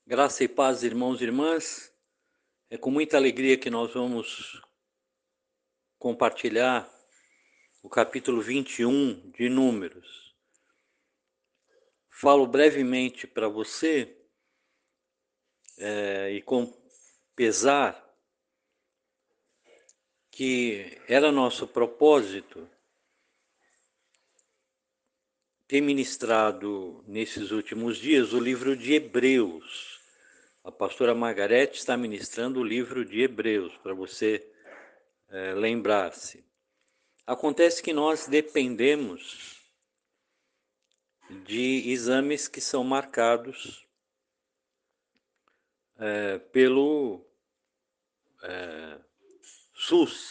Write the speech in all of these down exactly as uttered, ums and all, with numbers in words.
Graça e paz, irmãos e irmãs. É com muita alegria que nós vamos compartilhar o capítulo vinte e um de Números. Falo brevemente para você é, e com pesar que era nosso propósito ter ministrado nesses últimos dias o livro de Hebreus. A pastora Margarete está ministrando o livro de Hebreus, para você é, lembrar-se. Acontece que nós dependemos de exames que são marcados é, pelo é, SUS.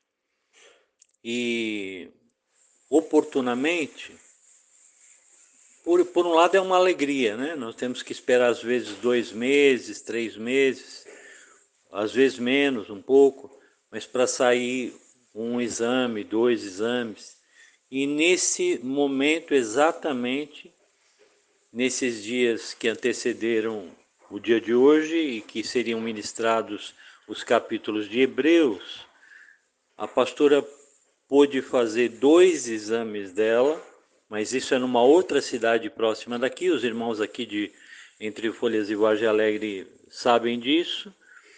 E oportunamente, por, por um lado é uma alegria, né? Nós temos que esperar às vezes dois meses, três meses, às vezes menos um pouco, mas para sair um exame, dois exames. E nesse momento exatamente, nesses dias que antecederam o dia de hoje e que seriam ministrados os capítulos de Hebreus, a pastora pôde fazer dois exames dela, mas isso é numa outra cidade próxima daqui, os irmãos aqui de Entre Folhas e Vargem Alegre sabem disso,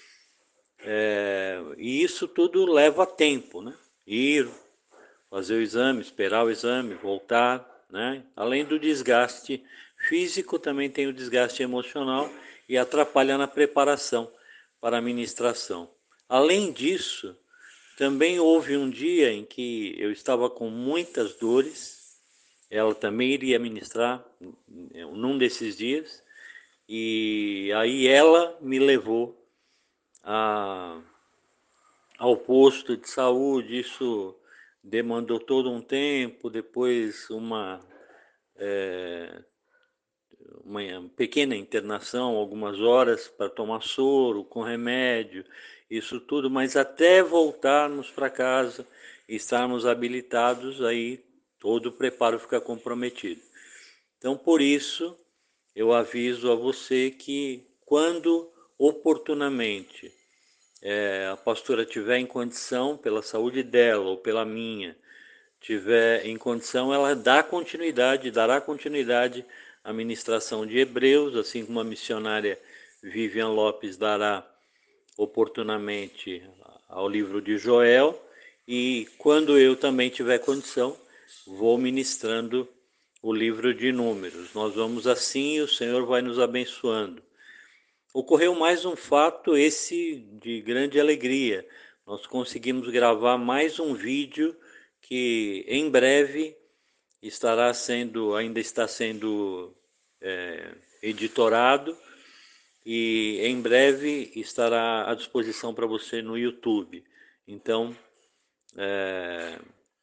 é, e isso tudo leva tempo, né? Ir, fazer o exame, esperar o exame, voltar, né? Além do desgaste físico, também tem o desgaste emocional e atrapalha na preparação para a ministração. Além disso, também houve um dia em que eu estava com muitas dores, ela também iria ministrar num desses dias, e aí ela me levou a, ao posto de saúde. Isso demandou todo um tempo, depois uma, é, uma pequena internação, algumas horas para tomar soro, com remédio, isso tudo, mas até voltarmos para casa e estarmos habilitados, aí todo o preparo fica comprometido. Então, por isso, eu aviso a você que quando oportunamente é, a pastora tiver em condição, pela saúde dela ou pela minha, tiver em condição, ela dá continuidade, dará continuidade à ministração de Hebreus, assim como a missionária Vivian Lopes dará oportunamente ao livro de Joel, e quando eu também tiver condição, vou ministrando o livro de Números. Nós vamos assim e o Senhor vai nos abençoando. Ocorreu mais um fato, esse de grande alegria. Nós conseguimos gravar mais um vídeo que em breve estará sendo, ainda está sendo é, editorado e em breve estará à disposição para você no YouTube. Então, é,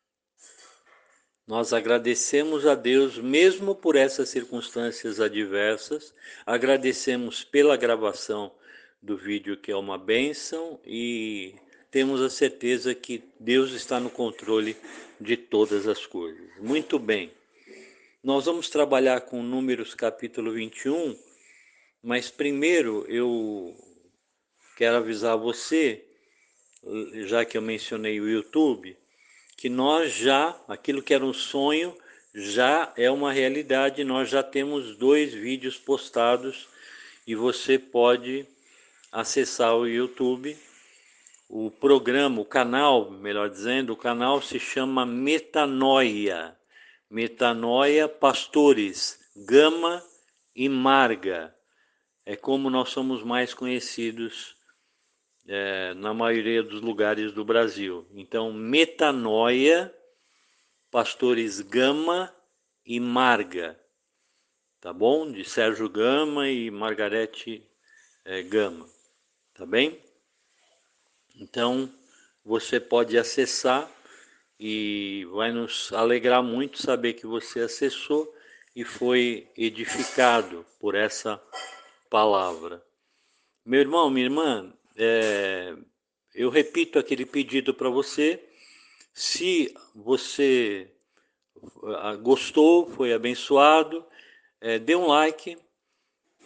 nós agradecemos a Deus mesmo por essas circunstâncias adversas, agradecemos pela gravação do vídeo, que é uma bênção, e temos a certeza que Deus está no controle de todas as coisas. Muito bem, nós vamos trabalhar com Números capítulo vinte e um, mas primeiro eu quero avisar você, já que eu mencionei o YouTube, que nós já, aquilo que era um sonho, já é uma realidade. Nós já temos dois vídeos postados e você pode acessar o YouTube. O programa, o canal, melhor dizendo, o canal se chama Metanoia. Metanoia Pastores Gama e Marga. É como nós somos mais conhecidos é, na maioria dos lugares do Brasil. Então, Metanoia Pastores Gama e Marga, tá bom? De Sérgio Gama e Margarete é, Gama, tá bem? Então, você pode acessar e vai nos alegrar muito saber que você acessou e foi edificado por essa palavra. Meu irmão, minha irmã, é, eu repito aquele pedido para você. Se você gostou, foi abençoado, é, dê um like,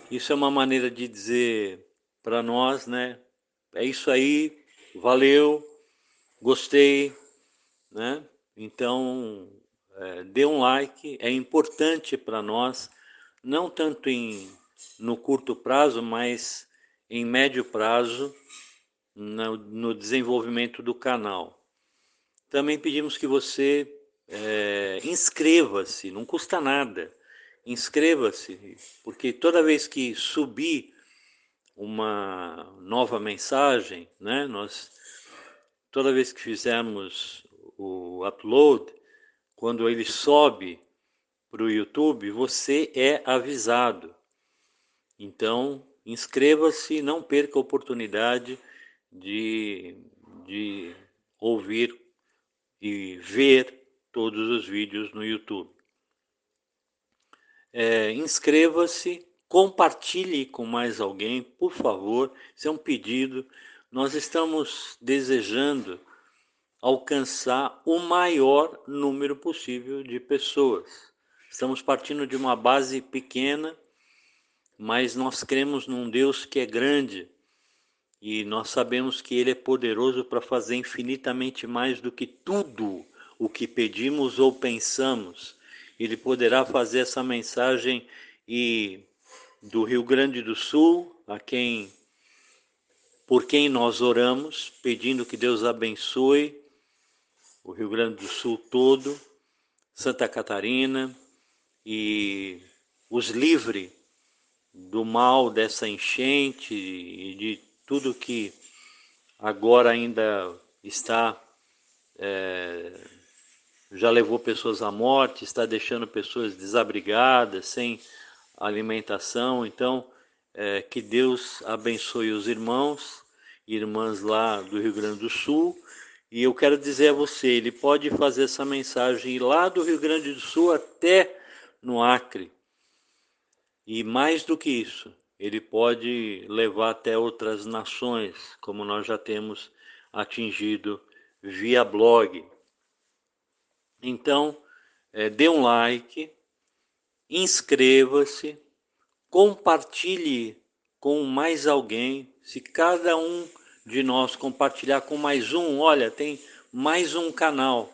Isso é uma maneira de dizer para nós, né? É isso aí, valeu, gostei, né? Então, é, dê um like, é importante para nós, não tanto em, no curto prazo, mas em médio prazo, no, no desenvolvimento do canal. Também pedimos que você é, inscreva-se, não custa nada, inscreva-se, porque toda vez que subir uma nova mensagem, né, nós, toda vez que fizermos o upload, quando ele sobe para o YouTube, você é avisado. Então, inscreva-se, não perca a oportunidade de, de ouvir e ver todos os vídeos no YouTube. É, inscreva-se, compartilhe com mais alguém, por favor, isso é um pedido. Nós estamos desejando alcançar o maior número possível de pessoas. Estamos partindo de uma base pequena, mas nós cremos num Deus que é grande e nós sabemos que Ele é poderoso para fazer infinitamente mais do que tudo o que pedimos ou pensamos. Ele poderá fazer essa mensagem e do Rio Grande do Sul, a quem, por quem nós oramos, pedindo que Deus abençoe o Rio Grande do Sul todo, Santa Catarina, e os livre do mal dessa enchente e de tudo que agora ainda está, é, já levou pessoas à morte, está deixando pessoas desabrigadas, sem alimentação. Então, é, que Deus abençoe os irmãos e irmãs lá do Rio Grande do Sul. E eu quero dizer a você, ele pode fazer essa mensagem lá do Rio Grande do Sul até no Acre. E mais do que isso, ele pode levar até outras nações, como nós já temos atingido via blog. Então, é, dê um like, inscreva-se, compartilhe com mais alguém. Se cada um de nós compartilhar com mais um, olha, tem mais um canal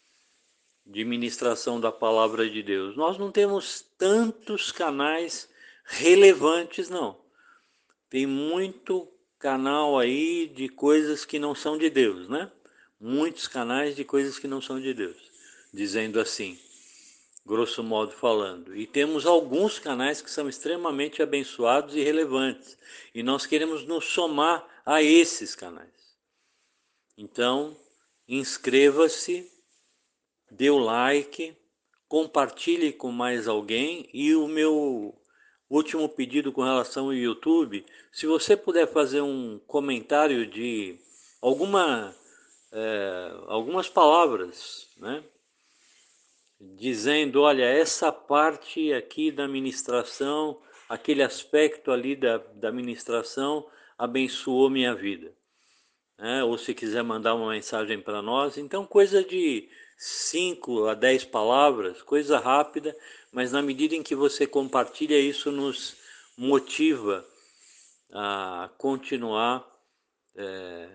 de ministração da palavra de Deus. Nós não temos tantos canais relevantes, não. Tem muito canal aí de coisas que não são de Deus, né? Muitos canais de coisas que não são de Deus, dizendo assim, grosso modo falando. E temos alguns canais que são extremamente abençoados e relevantes. E nós queremos nos somar a esses canais. Então, inscreva-se, dê o like, compartilhe com mais alguém. E o meu último pedido com relação ao YouTube, se você puder fazer um comentário de alguma, é, algumas palavras, né? Dizendo, olha, essa parte aqui da ministração, aquele aspecto ali da, da ministração abençoou minha vida. É, ou se quiser mandar uma mensagem para nós, então coisa de cinco a dez palavras, coisa rápida, mas na medida em que você compartilha, isso nos motiva a continuar é,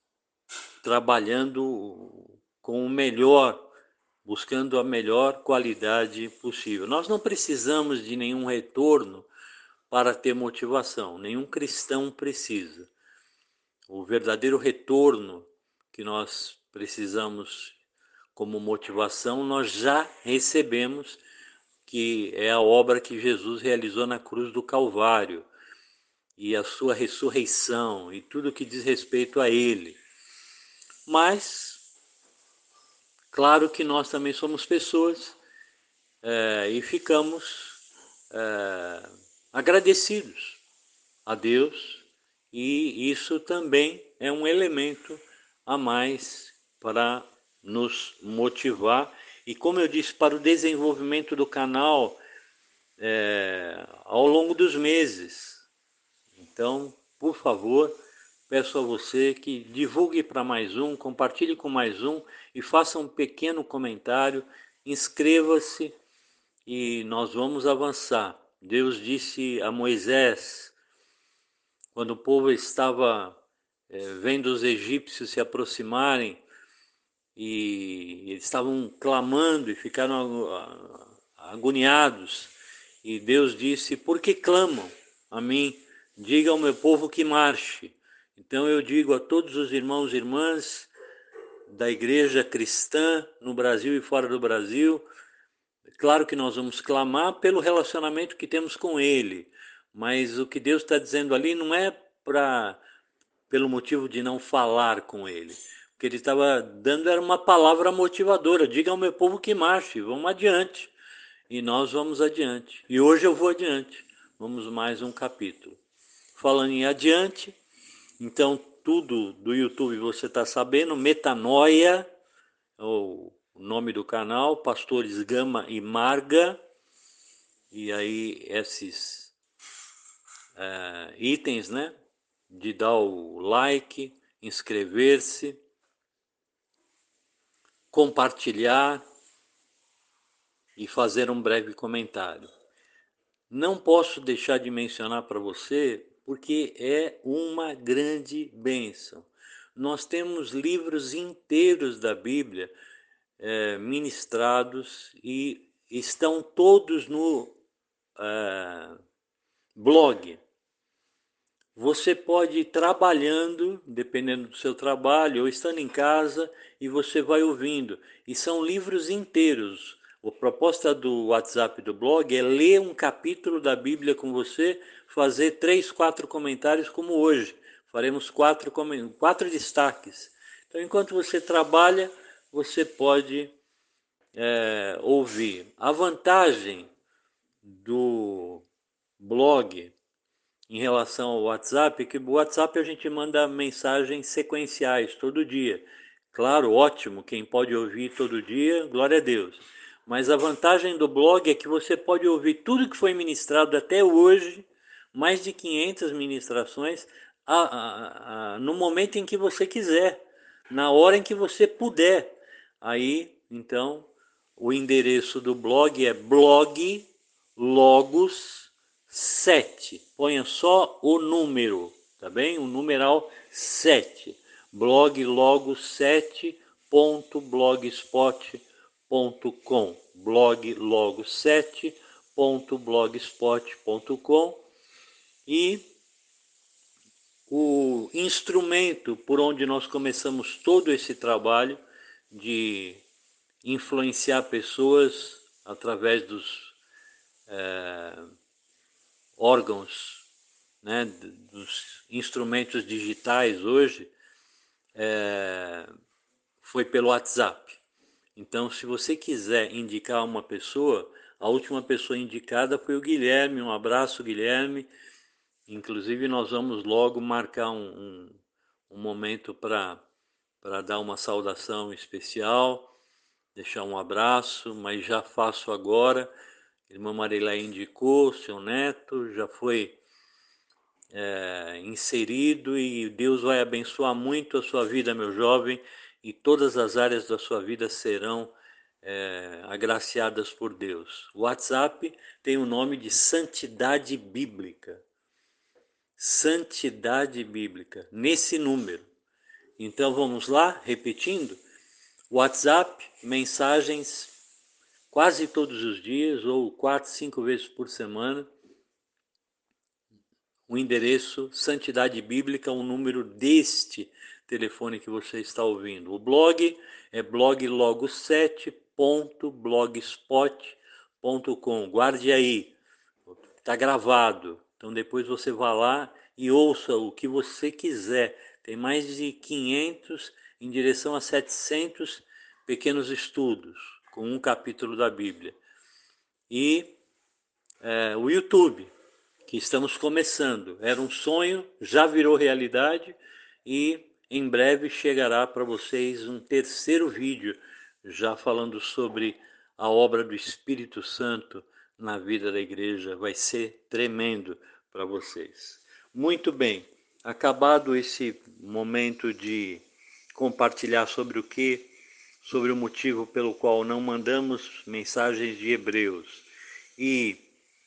trabalhando com o melhor, buscando a melhor qualidade possível. Nós não precisamos de nenhum retorno para ter motivação, nenhum cristão precisa. O verdadeiro retorno que nós precisamos como motivação, nós já recebemos, que é a obra que Jesus realizou na cruz do Calvário, e a sua ressurreição, e tudo que diz respeito a Ele. Mas, claro que nós também somos pessoas, é, e ficamos é, agradecidos a Deus, e isso também é um elemento a mais para nos motivar. E como eu disse, para o desenvolvimento do canal é, ao longo dos meses. Então, por favor, peço a você que divulgue para mais um, compartilhe com mais um e faça um pequeno comentário, inscreva-se e nós vamos avançar Deus disse a Moisés, quando o povo estava é, vendo os egípcios se aproximarem, e eles estavam clamando e ficaram agoniados, e Deus disse: por que clamam a mim? Diga ao meu povo que marche. Então eu digo a todos os irmãos e irmãs da igreja cristã no Brasil e fora do Brasil, claro que nós vamos clamar pelo relacionamento que temos com Ele, mas o que Deus está dizendo ali não é para pelo motivo de não falar com Ele. O que Ele estava dando era uma palavra motivadora: diga ao meu povo que marche, vamos adiante. E nós vamos adiante. E hoje eu vou adiante. Vamos mais um capítulo. Falando em adiante, então tudo do YouTube você está sabendo, Metanoia, o nome do canal, Pastores Gama e Marga, e aí esses é, itens, né, de dar o like, inscrever-se, compartilhar e fazer um breve comentário. Não posso deixar de mencionar para você, porque é uma grande bênção. Nós temos livros inteiros da Bíblia é, ministrados e estão todos no é, blog. Você pode ir trabalhando, dependendo do seu trabalho, ou estando em casa, e você vai ouvindo. E são livros inteiros. A proposta do WhatsApp do blog é ler um capítulo da Bíblia com você, fazer três, quatro comentários como hoje. Faremos quatro, quatro destaques. Então, enquanto você trabalha, você pode é, ouvir. A vantagem do blog em relação ao WhatsApp, que o WhatsApp a gente manda mensagens sequenciais todo dia. Claro, ótimo, quem pode ouvir todo dia, glória a Deus. Mas a vantagem do blog é que você pode ouvir tudo que foi ministrado até hoje, mais de quinhentas ministrações, a, a, a, no momento em que você quiser, na hora em que você puder. Aí, então, o endereço do blog é blog logos sete. Ponha só o número, tá bem? O numeral sete. blog logos sete ponto blogspot ponto com. blog logos sete ponto blogspot ponto com. E o instrumento por onde nós começamos todo esse trabalho de influenciar pessoas através dos é, órgãos, né, dos instrumentos digitais hoje, é, foi pelo WhatsApp. Então, se você quiser indicar uma pessoa, a última pessoa indicada foi o Guilherme. Um abraço, Guilherme. Inclusive, nós vamos logo marcar um, um, um momento para para dar uma saudação especial, deixar um abraço, mas já faço agora. Irmã Marilé indicou, seu neto já foi é, inserido, e Deus vai abençoar muito a sua vida, meu jovem, e todas as áreas da sua vida serão é, agraciadas por Deus. O WhatsApp tem o nome de Santidade Bíblica. Santidade Bíblica, nesse número. Então vamos lá, repetindo. WhatsApp, mensagens quase todos os dias, ou quatro, cinco vezes por semana. O endereço Santidade Bíblica, o número deste telefone que você está ouvindo. O blog é blog logos sete ponto blogspot ponto com. Guarde aí, está gravado. Então depois você vá lá e ouça o que você quiser. Tem mais de quinhentos, em direção a setecentos pequenos estudos, com um capítulo da Bíblia. E é, o YouTube, que estamos começando. Era um sonho, já virou realidade, e em breve chegará para vocês um terceiro vídeo, já falando sobre a obra do Espírito Santo na vida da igreja. Vai ser tremendo para vocês. Muito bem, acabado esse momento de compartilhar sobre o que, sobre o motivo pelo qual não mandamos mensagens de Hebreus, e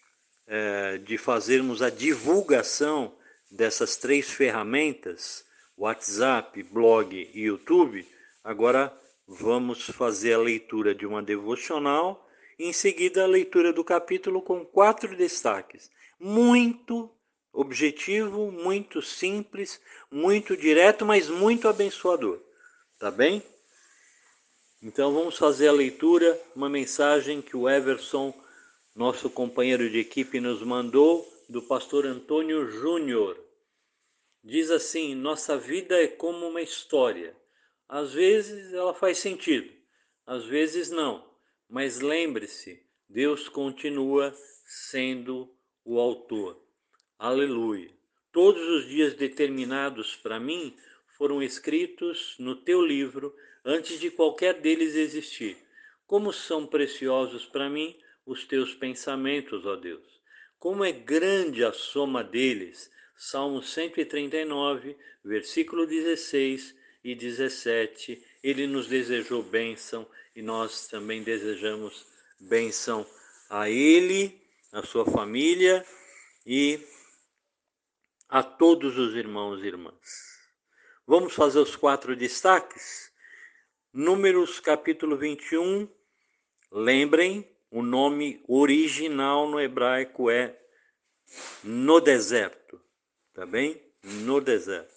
é, de fazermos a divulgação dessas três ferramentas, WhatsApp, blog e YouTube, agora vamos fazer a leitura de uma devocional e em seguida a leitura do capítulo com quatro destaques. Muito objetivo, muito simples, muito direto, mas muito abençoador. Tá bem? Então vamos fazer a leitura, uma mensagem que o Everson, nosso companheiro de equipe, nos mandou, do pastor Antônio Júnior. Diz assim: nossa vida é como uma história. Às vezes ela faz sentido, às vezes não. Mas lembre-se, Deus continua sendo o autor. Aleluia. Todos os dias determinados para mim foram escritos no teu livro antes de qualquer deles existir. Como são preciosos para mim os teus pensamentos, ó Deus. Como é grande a soma deles. Salmo cento e trinta e nove, versículo dezesseis e dezessete. Ele nos desejou bênção e nós também desejamos bênção a ele, a sua família e a todos os irmãos e irmãs. Vamos fazer os quatro destaques? Números capítulo vinte e um. Lembrem, o nome original no hebraico é no deserto. Tá bem? No deserto.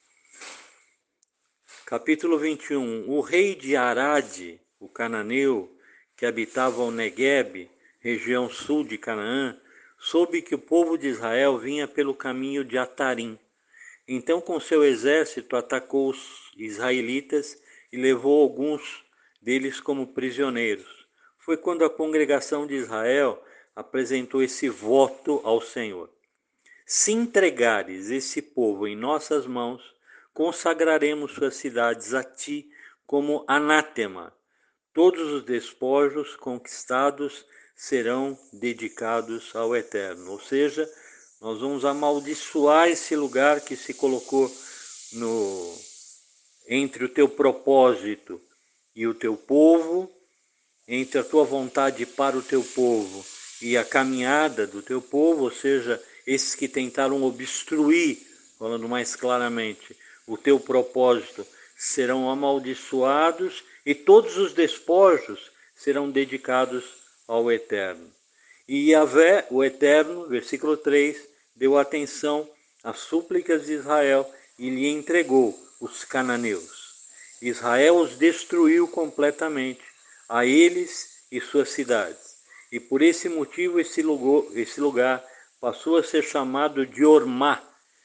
Capítulo vinte e um. O rei de Arade, o cananeu, que habitava o Neguebe, região sul de Canaã, soube que o povo de Israel vinha pelo caminho de Atarim. Então, com seu exército, atacou os israelitas e levou alguns deles como prisioneiros. Foi quando a congregação de Israel apresentou esse voto ao Senhor: se entregares esse povo em nossas mãos, consagraremos suas cidades a ti como anátema. Todos os despojos conquistados serão dedicados ao Eterno. Ou seja, nós vamos amaldiçoar esse lugar que se colocou no, entre o teu propósito e o teu povo, entre a tua vontade para o teu povo e a caminhada do teu povo, ou seja, esses que tentaram obstruir, falando mais claramente, o teu propósito, serão amaldiçoados e todos os despojos serão dedicados ao Eterno. E Yahvé, o Eterno, versículo três, deu atenção às súplicas de Israel e lhe entregou os cananeus. Israel os destruiu completamente, a eles e suas cidades. E por esse motivo esse lugar, esse lugar passou a ser chamado de Ormá,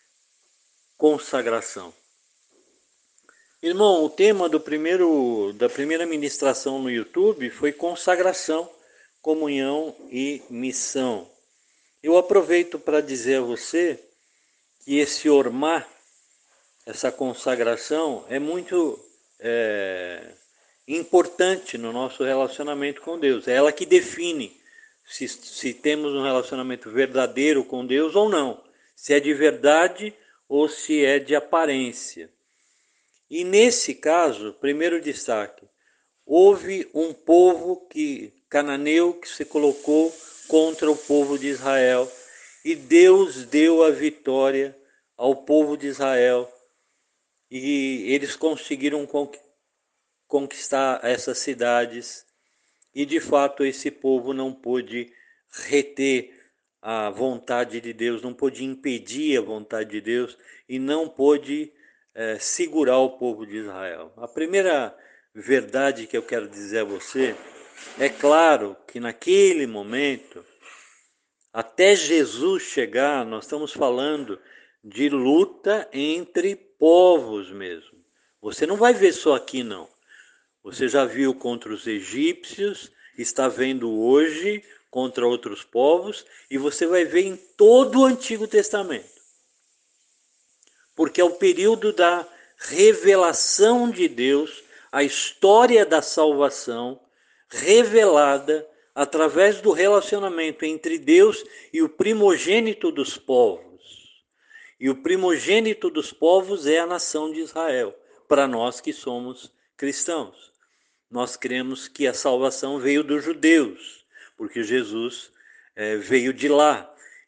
consagração. Irmão, o tema do primeiro, da primeira ministração no YouTube foi consagração, comunhão e missão. Eu aproveito para dizer a você que esse Ormá, essa consagração, é muito é, importante no nosso relacionamento com Deus. É ela que define se, se temos um relacionamento verdadeiro com Deus ou não. Se é de verdade ou se é de aparência. E nesse caso, primeiro destaque, houve um povo que, cananeu que se colocou contra o povo de Israel e Deus deu a vitória ao povo de Israel e eles conseguiram conquistar essas cidades e de fato esse povo não pôde reter a vontade de Deus, não pôde impedir a vontade de Deus e não pôde é, segurar o povo de Israel. A primeira verdade que eu quero dizer a você, é claro que naquele momento, até Jesus chegar, nós estamos falando de luta entre povos mesmo. Você não vai ver só aqui não. Você já viu contra os egípcios, está vendo hoje contra outros povos, e você vai ver em todo o Antigo Testamento. Porque é o período da revelação de Deus, a história da salvação revelada através do relacionamento entre Deus e o primogênito dos povos. E o primogênito dos povos é a nação de Israel, para nós que somos cristãos. Nós cremos que a salvação veio dos judeus, porque Jesus é, veio de lá.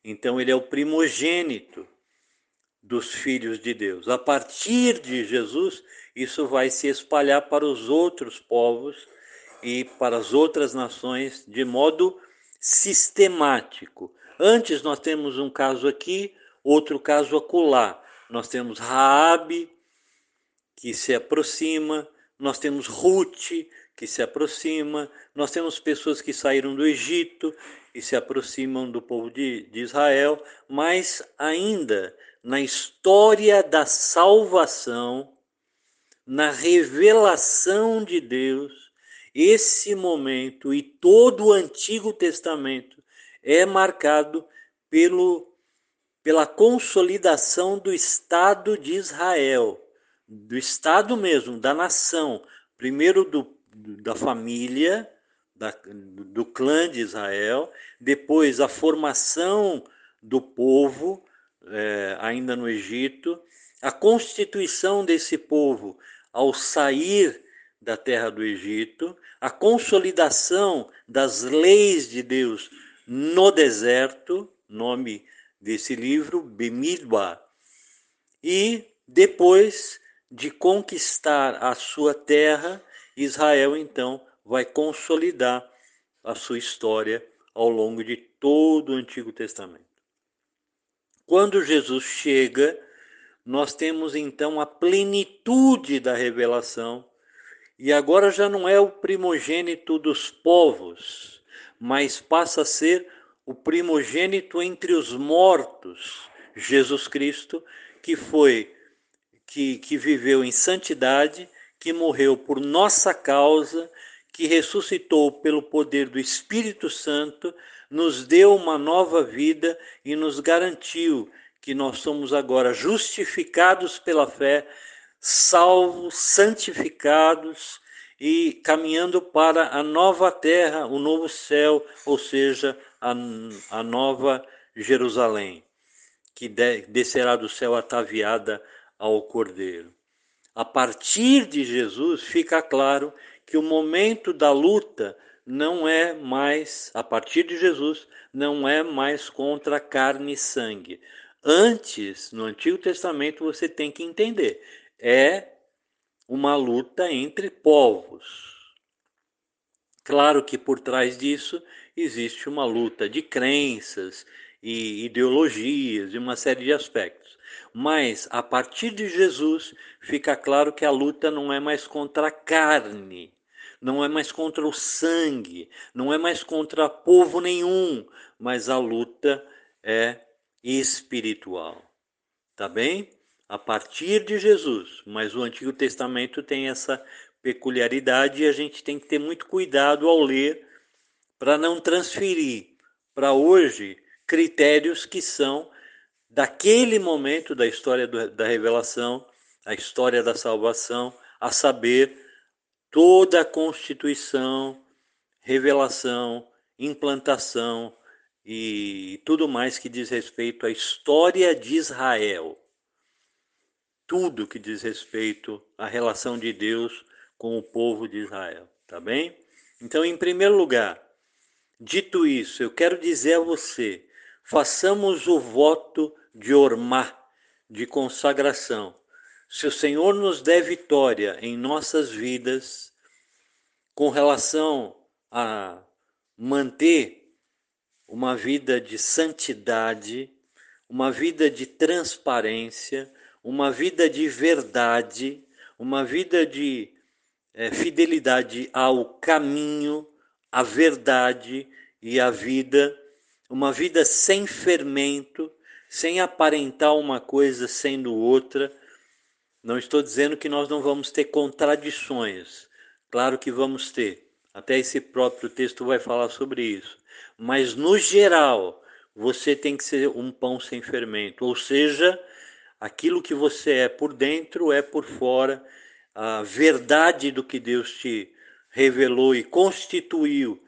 Então ele é o primogênito dos filhos de Deus. A partir de Jesus, isso vai se espalhar para os outros povos e para as outras nações de modo sistemático. Antes nós temos um caso aqui, outro caso acolá. Nós temos Raabe, que se aproxima, nós temos Ruth, que se aproxima, nós temos pessoas que saíram do Egito e se aproximam do povo de, de Israel, mas ainda na história da salvação, na revelação de Deus, esse momento e todo o Antigo Testamento é marcado pelo, pela consolidação do Estado de Israel, do Estado mesmo, da nação, primeiro do, da família, da, do clã de Israel, depois a formação do povo, é, ainda no Egito, a constituição desse povo ao sair da terra do Egito, a consolidação das leis de Deus no deserto, nome desse livro, Bemidbar, e depois de conquistar a sua terra, Israel então vai consolidar a sua história ao longo de todo o Antigo Testamento. Quando Jesus chega, nós temos então a plenitude da revelação, e agora já não é o primogênito dos povos, mas passa a ser o primogênito entre os mortos, Jesus Cristo, que foi Que, que viveu em santidade, que morreu por nossa causa, que ressuscitou pelo poder do Espírito Santo, nos deu uma nova vida e nos garantiu que nós somos agora justificados pela fé, salvos, santificados e caminhando para a nova terra, o novo céu, ou seja, a, a nova Jerusalém, que de, descerá do céu ataviada ao Cordeiro. A partir de Jesus fica claro que o momento da luta não é mais, a partir de Jesus, não é mais contra carne e sangue. Antes, no Antigo Testamento, você tem que entender, é uma luta entre povos. Claro que por trás disso existe uma luta de crenças e ideologias e uma série de aspectos. Mas, a partir de Jesus, fica claro que a luta não é mais contra a carne, não é mais contra o sangue, não é mais contra povo nenhum, mas a luta é espiritual. Tá bem? A partir de Jesus. Mas o Antigo Testamento tem essa peculiaridade e a gente tem que ter muito cuidado ao ler para não transferir para hoje critérios que são daquele momento da história do, da revelação, a história da salvação, a saber, toda a constituição, revelação, implantação e tudo mais que diz respeito à história de Israel. Tudo que diz respeito à relação de Deus com o povo de Israel, tá bem? Então, em primeiro lugar, dito isso, eu quero dizer a você, façamos o voto de ormá, de consagração. Se o Senhor nos der vitória em nossas vidas, com relação a manter uma vida de santidade, uma vida de transparência, uma vida de verdade, uma vida de é, fidelidade ao caminho, à verdade e à vida, uma vida sem fermento, sem aparentar uma coisa sendo outra. Não estou dizendo que nós não vamos ter contradições, claro que vamos ter, até esse próprio texto vai falar sobre isso, mas no geral você tem que ser um pão sem fermento, ou seja, aquilo que você é por dentro é por fora, a verdade do que Deus te revelou e constituiu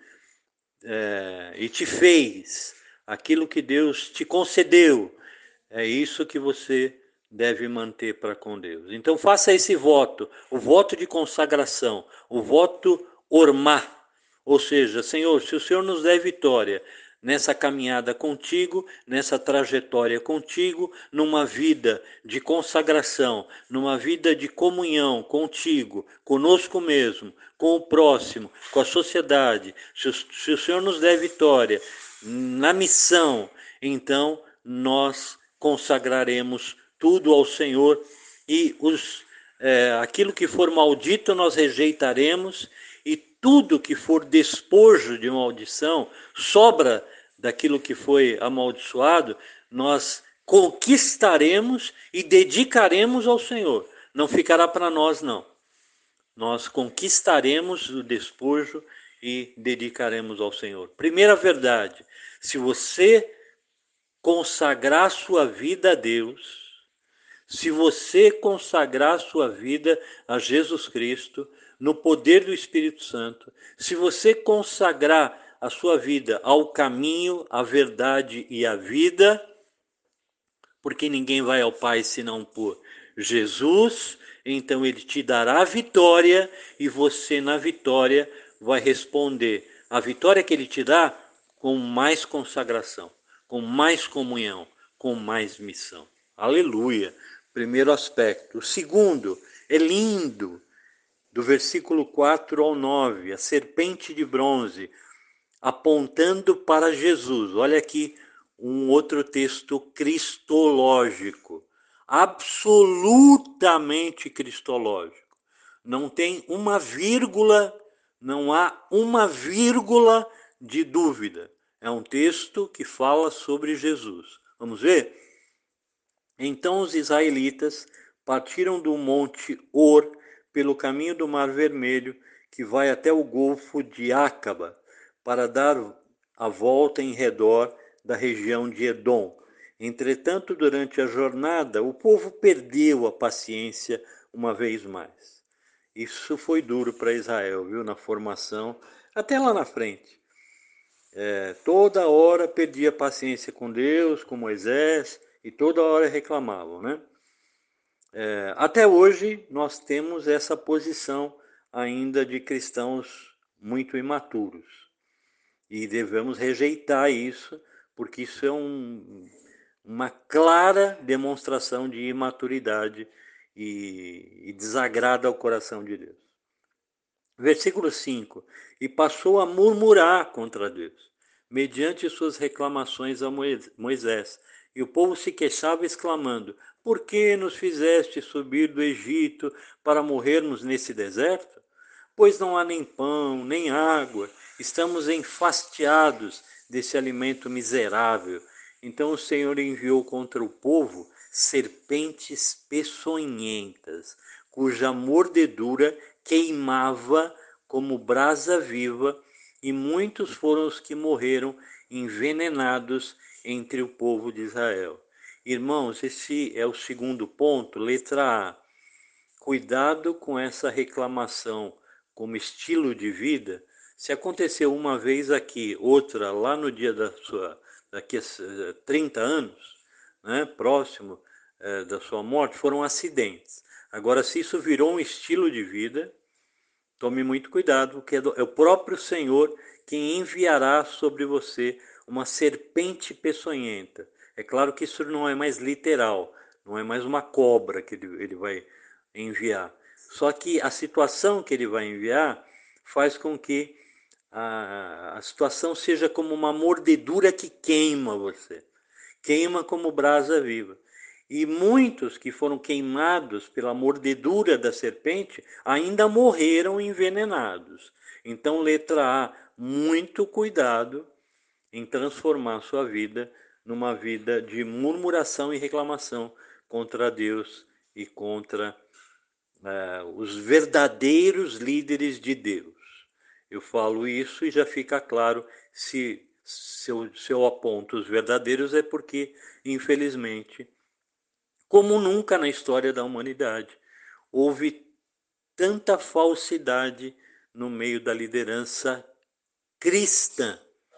é, e te fez, aquilo que Deus te concedeu, é isso que você deve manter para com Deus. Então faça esse voto, o voto de consagração, o voto ormá, ou seja, Senhor, se o Senhor nos der vitória nessa caminhada contigo, nessa trajetória contigo, numa vida de consagração, numa vida de comunhão contigo, conosco mesmo, com o próximo, com a sociedade. Se o, se o Senhor nos der vitória na missão, então nós consagraremos tudo ao Senhor e os, é, aquilo que for maldito nós rejeitaremos, e tudo que for despojo de maldição, sobra daquilo que foi amaldiçoado, nós conquistaremos e dedicaremos ao Senhor. Não ficará para nós, não. Nós conquistaremos o despojo e dedicaremos ao Senhor. Primeira verdade, se você consagrar sua vida a Deus, se você consagrar sua vida a Jesus Cristo, no poder do Espírito Santo, se você consagrar a sua vida ao caminho, à verdade e à vida, porque ninguém vai ao Pai senão por Jesus, então Ele te dará a vitória e você na vitória vai responder a vitória que Ele te dá com mais consagração, com mais comunhão, com mais missão. Aleluia! Primeiro aspecto. O segundo é lindo, do versículo quatro ao nove, a serpente de bronze, apontando para Jesus. Olha aqui um outro texto cristológico, absolutamente cristológico. Não tem uma vírgula, não há uma vírgula de dúvida. É um texto que fala sobre Jesus. Vamos ver? Então os israelitas partiram do monte Or pelo caminho do Mar Vermelho, que vai até o Golfo de Acaba, para dar a volta em redor da região de Edom. Entretanto, durante a jornada, o povo perdeu a paciência uma vez mais. Isso foi duro para Israel, viu, na formação, até lá na frente. É, toda hora perdia paciência com Deus, com Moisés, e toda hora reclamavam, né? É, até hoje nós temos essa posição ainda de cristãos muito imaturos. E devemos rejeitar isso, porque isso é um, uma clara demonstração de imaturidade e, e desagrada ao coração de Deus. Versículo cinco. E passou a murmurar contra Deus, mediante suas reclamações a Moisés. E o povo se queixava, exclamando: por que nos fizeste subir do Egito para morrermos nesse deserto? Pois não há nem pão, nem água, estamos enfastiados desse alimento miserável. Então o Senhor enviou contra o povo serpentes peçonhentas, cuja mordedura queimava como brasa viva, e muitos foram os que morreram envenenados entre o povo de Israel. Irmãos, esse é o segundo ponto, letra A. Cuidado com essa reclamação como estilo de vida. Se aconteceu uma vez aqui, outra lá no dia da sua, daqui a trinta anos, né, próximo é, da sua morte, foram acidentes. Agora, se isso virou um estilo de vida, tome muito cuidado, porque é o próprio Senhor quem enviará sobre você uma serpente peçonhenta. É claro que isso não é mais literal, não é mais uma cobra que ele, ele vai enviar. Só que a situação que ele vai enviar faz com que a, a situação seja como uma mordedura que queima você. Queima como brasa viva. E muitos que foram queimados pela mordedura da serpente ainda morreram envenenados. Então, letra A, muito cuidado em transformar sua vida numa vida de murmuração e reclamação contra Deus e contra uh, os verdadeiros líderes de Deus. Eu falo isso e já fica claro, se, se, eu, se eu aponto os verdadeiros é porque, infelizmente, como nunca na história da humanidade, houve tanta falsidade no meio da liderança cristã,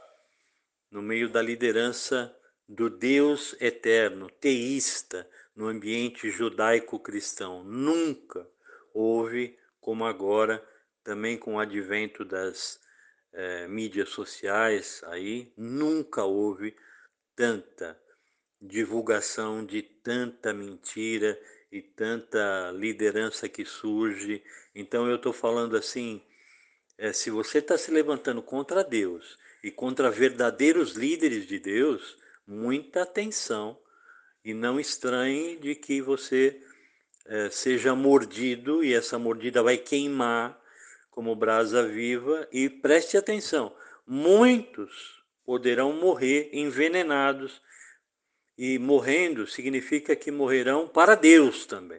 no meio da liderança do Deus eterno, teísta, no ambiente judaico-cristão. Nunca houve como agora, também com o advento das é, mídias sociais aí, nunca houve tanta divulgação de tanta mentira e tanta liderança que surge. Então eu estou falando assim, é, se você está se levantando contra Deus e contra verdadeiros líderes de Deus, muita atenção e não estranhe de que você é, seja mordido e essa mordida vai queimar como brasa viva. E preste atenção, muitos poderão morrer envenenados, e morrendo significa que morrerão para Deus também.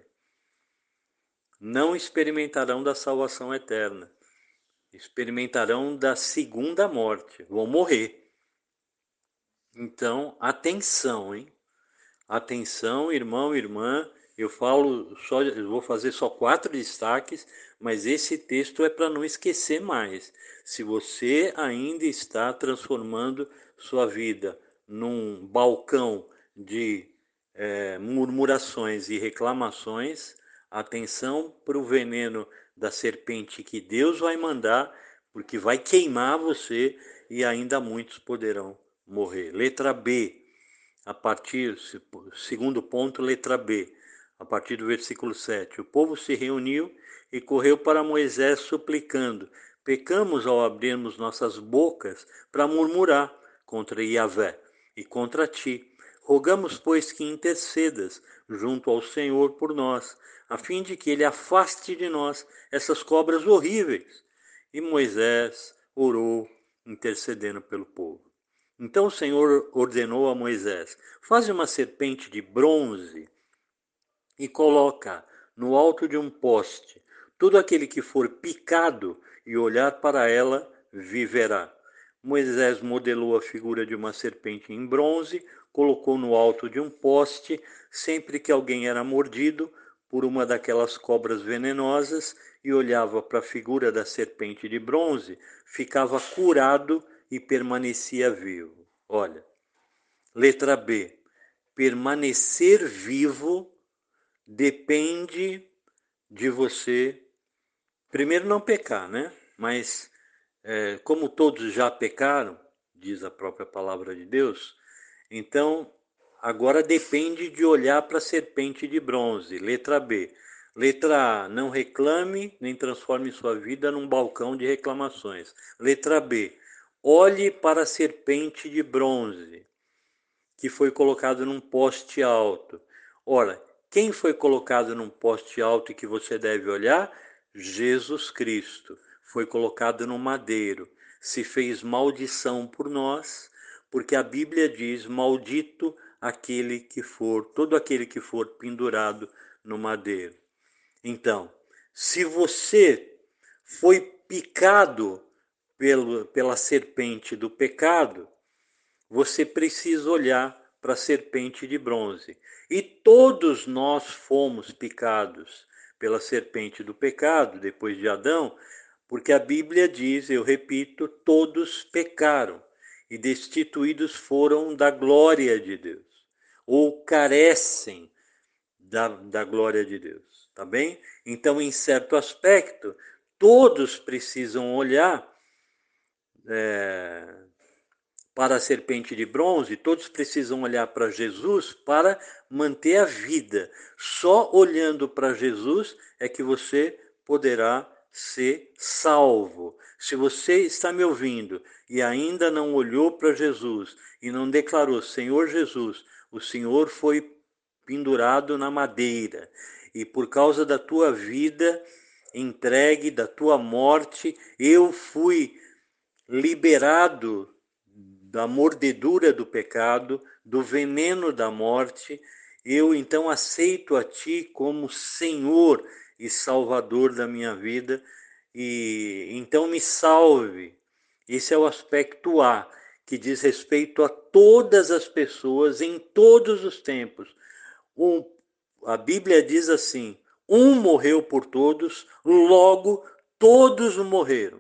Não experimentarão da salvação eterna, experimentarão da segunda morte, vão morrer. Então, atenção, hein? Atenção, irmão, irmã. Eu falo só, eu vou fazer só quatro destaques, mas esse texto é para não esquecer mais. Se você ainda está transformando sua vida num balcão de é, murmurações e reclamações, atenção para o veneno da serpente que Deus vai mandar, porque vai queimar você e ainda muitos poderão morrer. Letra B. A partir, segundo ponto, letra B, a partir do versículo sete. O povo se reuniu e correu para Moisés suplicando: pecamos ao abrirmos nossas bocas para murmurar contra Yahvé e contra ti. Rogamos, pois, que intercedas junto ao Senhor por nós, a fim de que ele afaste de nós essas cobras horríveis. E Moisés orou, intercedendo pelo povo. Então o Senhor ordenou a Moisés: faz uma serpente de bronze e coloca no alto de um poste. Todo aquele que for picado e olhar para ela viverá. Moisés modelou a figura de uma serpente em bronze, colocou no alto de um poste. Sempre que alguém era mordido por uma daquelas cobras venenosas e olhava para a figura da serpente de bronze, ficava curado e permanecia vivo. Olha, letra B. Permanecer vivo depende de você, primeiro, não pecar, né? Mas, é, como todos já pecaram, diz a própria palavra de Deus, então, agora depende de olhar para a serpente de bronze. Letra B. Letra A. Não reclame nem transforme sua vida num balcão de reclamações. Letra B. Olhe para a serpente de bronze, que foi colocado num poste alto. Ora, quem foi colocado num poste alto e que você deve olhar? Jesus Cristo. Foi colocado no madeiro. Se fez maldição por nós, porque a Bíblia diz: maldito aquele que for, todo aquele que for pendurado no madeiro. Então, se você foi picado pelo, pela serpente do pecado, você precisa olhar para a serpente de bronze. E todos nós fomos picados pela serpente do pecado, depois de Adão, porque a Bíblia diz, eu repito, todos pecaram e destituídos foram da glória de Deus, ou carecem da, da glória de Deus, tá bem? Então, em certo aspecto, todos precisam olhar é, para a serpente de bronze, todos precisam olhar para Jesus para manter a vida. Só olhando para Jesus é que você poderá ser salvo. Se você está me ouvindo e ainda não olhou para Jesus e não declarou: Senhor Jesus, o Senhor foi pendurado na madeira e por causa da tua vida entregue, da tua morte, eu fui liberado da mordedura do pecado, do veneno da morte, eu então aceito a Ti como Senhor e Salvador da minha vida, e então me salve. Esse é o aspecto A, que diz respeito a todas as pessoas em todos os tempos. Um, a Bíblia diz assim: um morreu por todos, logo todos morreram.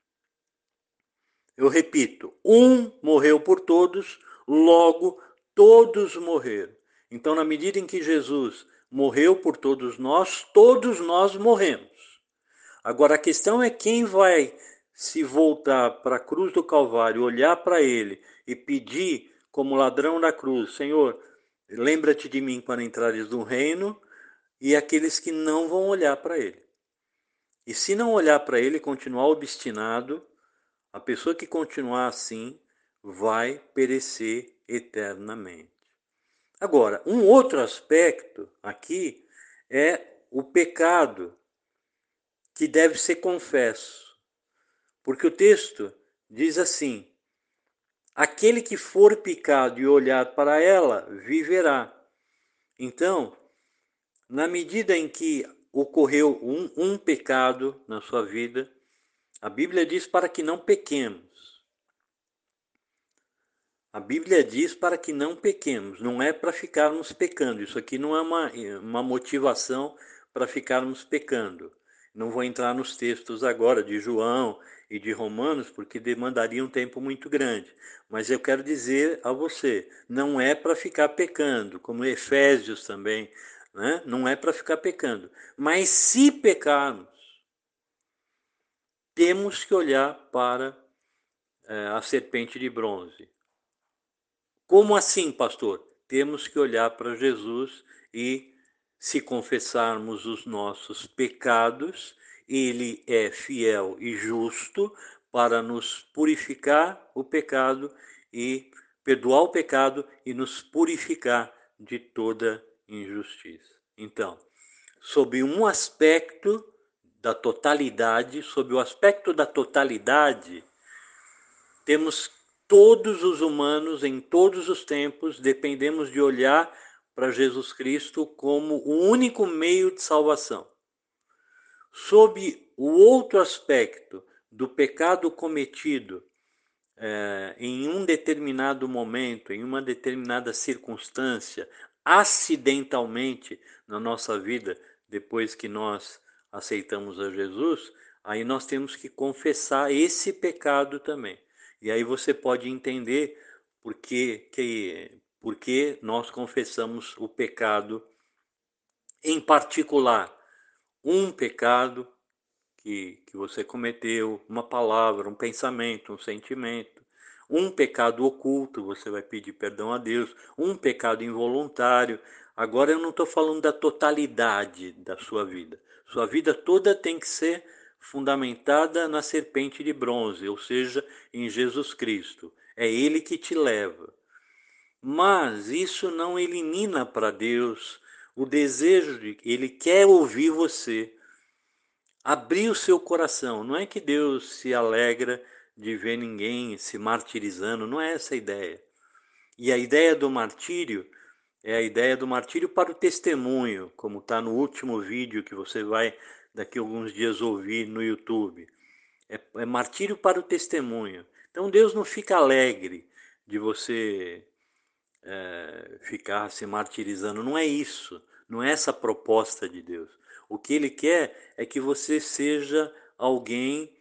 Eu repito, um morreu por todos, logo todos morreram. Então, na medida em que Jesus morreu por todos nós, todos nós morremos. Agora, a questão é quem vai se voltar para a cruz do Calvário, olhar para ele e pedir como ladrão da cruz, Senhor, lembra-te de mim quando entrares no reino, e aqueles que não vão olhar para ele. E se não olhar para ele e continuar obstinado, a pessoa que continuar assim vai perecer eternamente. Agora, um outro aspecto aqui é o pecado que deve ser confesso. Porque o texto diz assim: aquele que for picado e olhar para ela, viverá. Então, na medida em que ocorreu um, um pecado na sua vida, a Bíblia diz para que não pequemos. A Bíblia diz para que não pequemos, não é para ficarmos pecando. Isso aqui não é uma, uma motivação para ficarmos pecando. Não vou entrar nos textos agora de João e de Romanos, porque demandaria um tempo muito grande. Mas eu quero dizer a você, não é para ficar pecando, como Efésios também, né? Não é para ficar pecando. Mas se pecarmos, temos que olhar para é, a serpente de bronze. Como assim, pastor? Temos que olhar para Jesus e, se confessarmos os nossos pecados, ele é fiel e justo para nos purificar o pecado e perdoar o pecado e nos purificar de toda injustiça. Então, sob um aspecto da totalidade, sob o aspecto da totalidade, temos todos os humanos em todos os tempos, dependemos de olhar para Jesus Cristo como o único meio de salvação. Sob o outro aspecto do pecado cometido é, em um determinado momento, em uma determinada circunstância, acidentalmente na nossa vida, depois que nós aceitamos a Jesus, aí nós temos que confessar esse pecado também. E aí você pode entender por que, que, por que nós confessamos o pecado, em particular, um pecado que, que você cometeu, uma palavra, um pensamento, um sentimento, um pecado oculto, você vai pedir perdão a Deus, um pecado involuntário. Agora eu não estou falando da totalidade da sua vida. Sua vida toda tem que ser fundamentada na serpente de bronze, ou seja, em Jesus Cristo. É Ele que te leva. Mas isso não elimina para Deus o desejo de que Ele quer ouvir você. Abrir o seu coração. Não é que Deus se alegra de ver ninguém se martirizando, não é essa a ideia. E a ideia do martírio é a ideia do martírio para o testemunho, como está no último vídeo que você vai daqui a alguns dias ouvir no YouTube. É, é martírio para o testemunho. Então Deus não fica alegre de você é, ficar se martirizando. Não é isso. Não é essa a proposta de Deus. O que Ele quer é que você seja alguém...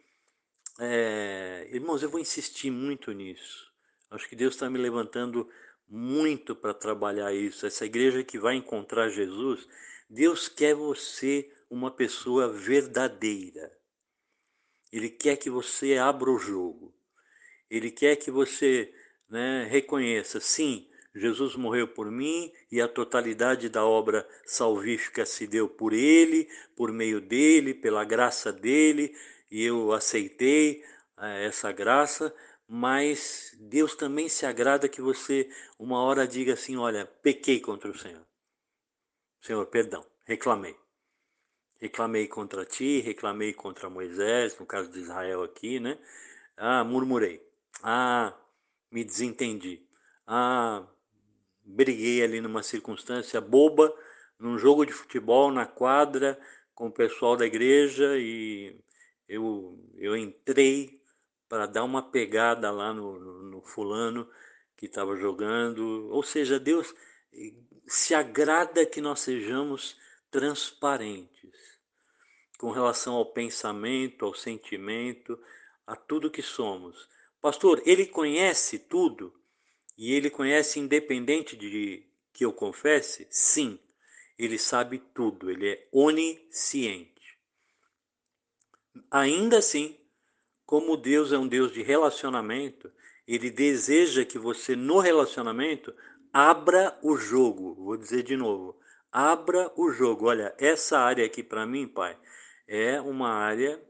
É, irmãos, eu vou insistir muito nisso. Acho que Deus está me levantando muito para trabalhar isso. Essa igreja que vai encontrar Jesus, Deus quer você uma pessoa verdadeira. Ele quer que você abra o jogo. Ele quer que você, né, reconheça, sim, Jesus morreu por mim e a totalidade da obra salvífica se deu por ele, por meio dele, pela graça dele, e eu aceitei eh, essa graça, mas Deus também se agrada que você uma hora diga assim, olha, pequei contra o Senhor. Senhor, perdão, reclamei. Reclamei contra ti, reclamei contra Moisés, no caso de Israel aqui, né? Ah, murmurei. Ah, me desentendi. Ah, briguei ali numa circunstância boba, num jogo de futebol na quadra com o pessoal da igreja e eu, eu entrei para dar uma pegada lá no, no, no fulano que estava jogando. Ou seja, Deus se agrada que nós sejamos transparentes com relação ao pensamento, ao sentimento, a tudo que somos. Pastor, ele conhece tudo? E ele conhece independente de que eu confesse? Sim, ele sabe tudo, ele é onisciente. Ainda assim, como Deus é um Deus de relacionamento, Ele deseja que você, no relacionamento, abra o jogo. Vou dizer de novo, abra o jogo. Olha, essa área aqui para mim, Pai, é uma área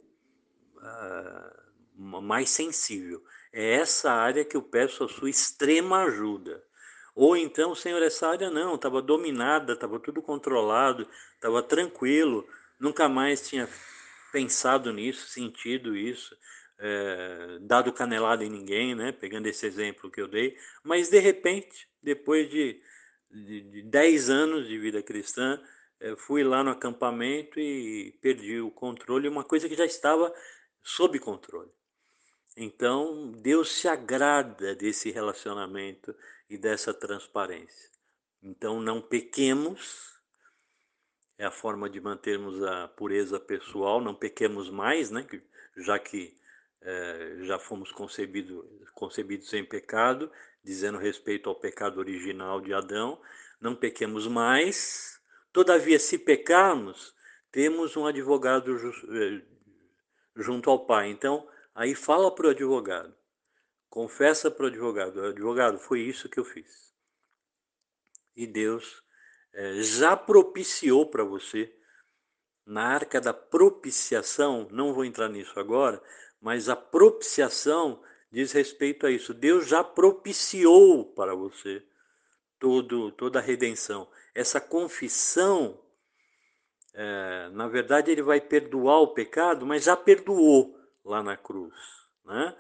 uh, mais sensível. É essa área que eu peço a sua extrema ajuda. Ou então, Senhor, essa área não, estava dominada, estava tudo controlado, estava tranquilo, nunca mais tinha pensado nisso, sentido isso, é, dado canelada em ninguém, né? Pegando esse exemplo que eu dei, mas de repente, depois de, de, de dez anos de vida cristã, é, fui lá no acampamento e perdi o controle, uma coisa que já estava sob controle. Então, Deus se agrada desse relacionamento e dessa transparência. Então, não pequemos, é a forma de mantermos a pureza pessoal, não pequemos mais, né? Já que é, já fomos concebido, concebidos em pecado, dizendo respeito ao pecado original de Adão, não pequemos mais. Todavia, se pecarmos, temos um advogado junto ao Pai. Então, aí fala para o advogado, confessa para o advogado, advogado, foi isso que eu fiz. E Deus é, já propiciou para você, na arca da propiciação, não vou entrar nisso agora, mas a propiciação diz respeito a isso. Deus já propiciou para você todo, toda a redenção. Essa confissão, é, na verdade, ele vai perdoar o pecado, mas já perdoou lá na cruz, né?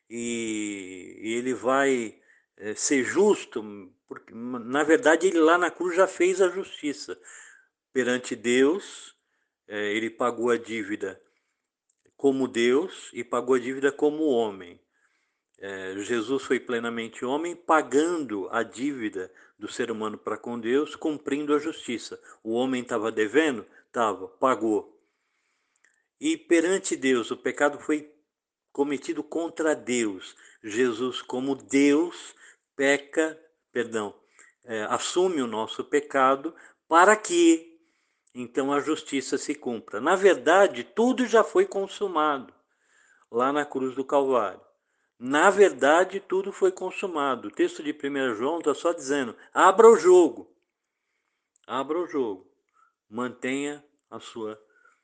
E, e ele vai é, ser justo, porque na verdade ele lá na cruz já fez a justiça perante Deus. É, ele pagou a dívida como Deus e pagou a dívida como homem. É, Jesus foi plenamente homem, pagando a dívida do ser humano para com Deus, cumprindo a justiça. O homem estava devendo? Estava, pagou. E perante Deus, o pecado foi cometido contra Deus. Jesus, como Deus, peca, perdão, é, assume o nosso pecado para que então a justiça se cumpra. Na verdade, tudo já foi consumado lá na cruz do Calvário. Na verdade, tudo foi consumado. O texto de primeiro João está só dizendo, abra o jogo. Abra o jogo. Mantenha a sua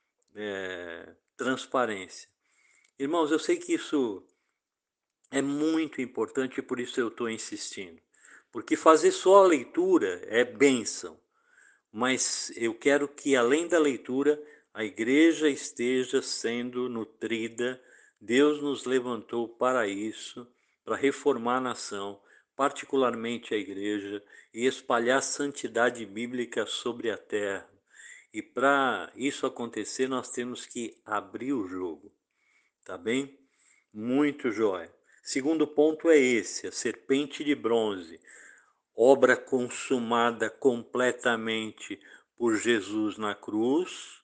é, transparência. Irmãos, eu sei que isso é muito importante e por isso eu estou insistindo. Porque fazer só a leitura é bênção. Mas eu quero que, além da leitura, a igreja esteja sendo nutrida. Deus nos levantou para isso, para reformar a nação, particularmente a igreja, e espalhar santidade bíblica sobre a terra. E para isso acontecer, nós temos que abrir o jogo. Tá bem? Muito jóia. Segundo ponto é esse, a serpente de bronze. Obra consumada completamente por Jesus na cruz.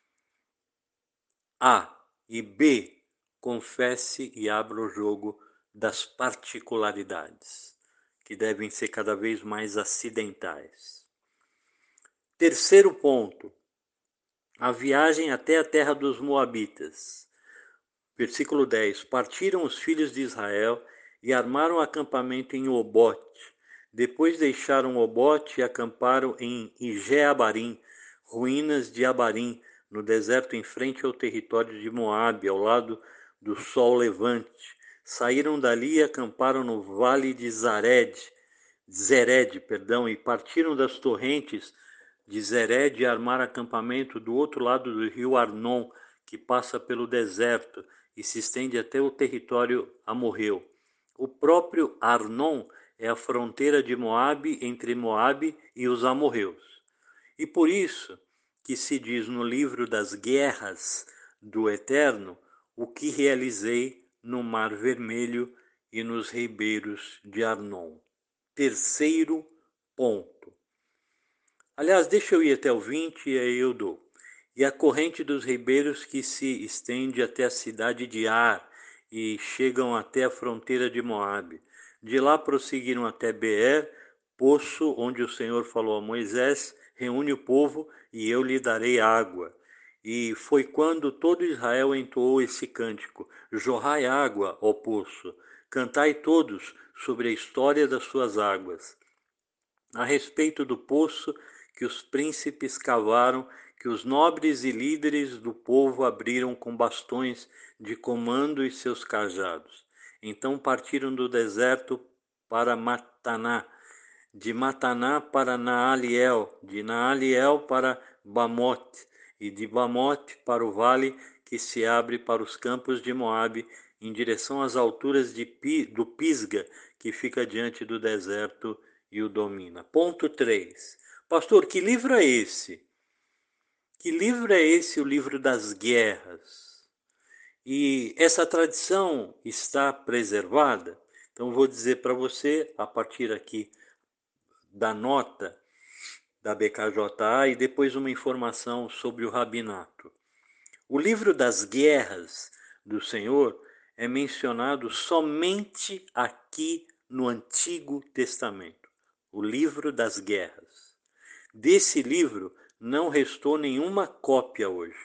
A. E B. Confesse e abra o jogo das particularidades, que devem ser cada vez mais acidentais. Terceiro ponto. A viagem até a terra dos Moabitas. Versículo dez. Partiram os filhos de Israel e armaram acampamento em Obote. Depois deixaram Obote e acamparam em Ije-Abarim, ruínas de Abarim, no deserto em frente ao território de Moabe, ao lado do sol levante. Saíram dali e acamparam no vale de Zared, Zered, perdão, e partiram das torrentes de Zered e armaram acampamento do outro lado do rio Arnon, que passa pelo deserto e se estende até o território amorreu. O próprio Arnon é a fronteira de Moabe entre Moabe e os amorreus. E por isso que se diz no livro das guerras do Eterno, o que realizei no Mar Vermelho e nos ribeiros de Arnon. Terceiro ponto. Aliás, deixa eu ir até o vinte e aí eu dou. E a corrente dos ribeiros que se estende até a cidade de Ar e chegam até a fronteira de Moabe. De lá prosseguiram até Beer, poço onde o Senhor falou a Moisés, reúne o povo e eu lhe darei água. E foi quando todo Israel entoou esse cântico: jorrai água, ó poço, cantai todos sobre a história das suas águas. A respeito do poço que os príncipes cavaram, que os nobres e líderes do povo abriram com bastões de comando e seus cajados. Então partiram do deserto para Mataná, de Mataná para Naaliel, de Naaliel para Bamote, e de Bamote para o vale que se abre para os campos de Moabe, em direção às alturas de, do Pisga, que fica diante do deserto e o domina. Ponto três. Pastor, que livro é esse? Que livro é esse, o livro das guerras? E essa tradição está preservada? Então vou dizer para você, a partir aqui da nota da B K J A e depois uma informação sobre o rabinato. O livro das guerras do Senhor é mencionado somente aqui no Antigo Testamento. O livro das guerras. Desse livro não restou nenhuma cópia hoje.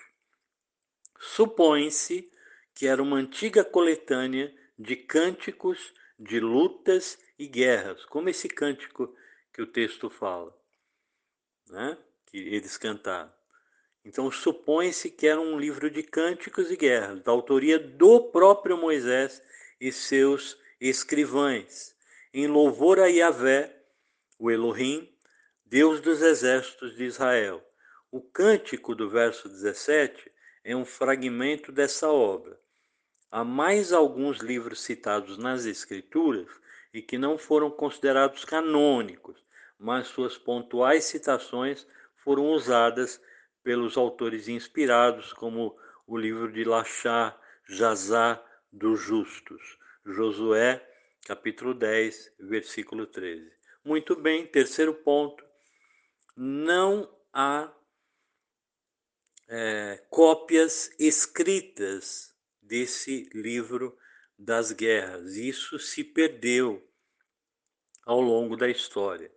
Supõe-se que era uma antiga coletânea de cânticos de lutas e guerras, como esse cântico que o texto fala, né? Que eles cantaram. Então supõe-se que era um livro de cânticos e guerras, da autoria do próprio Moisés e seus escrivães, em louvor a Yahvé, o Elohim, Deus dos exércitos de Israel. O cântico do verso dezessete é um fragmento dessa obra. Há mais alguns livros citados nas Escrituras e que não foram considerados canônicos, mas suas pontuais citações foram usadas pelos autores inspirados, como o livro de Lachá, Jazá dos Justos, Josué, capítulo dez, versículo treze. Muito bem, terceiro ponto. Não há é, cópias escritas desse livro das guerras. Isso se perdeu ao longo da história.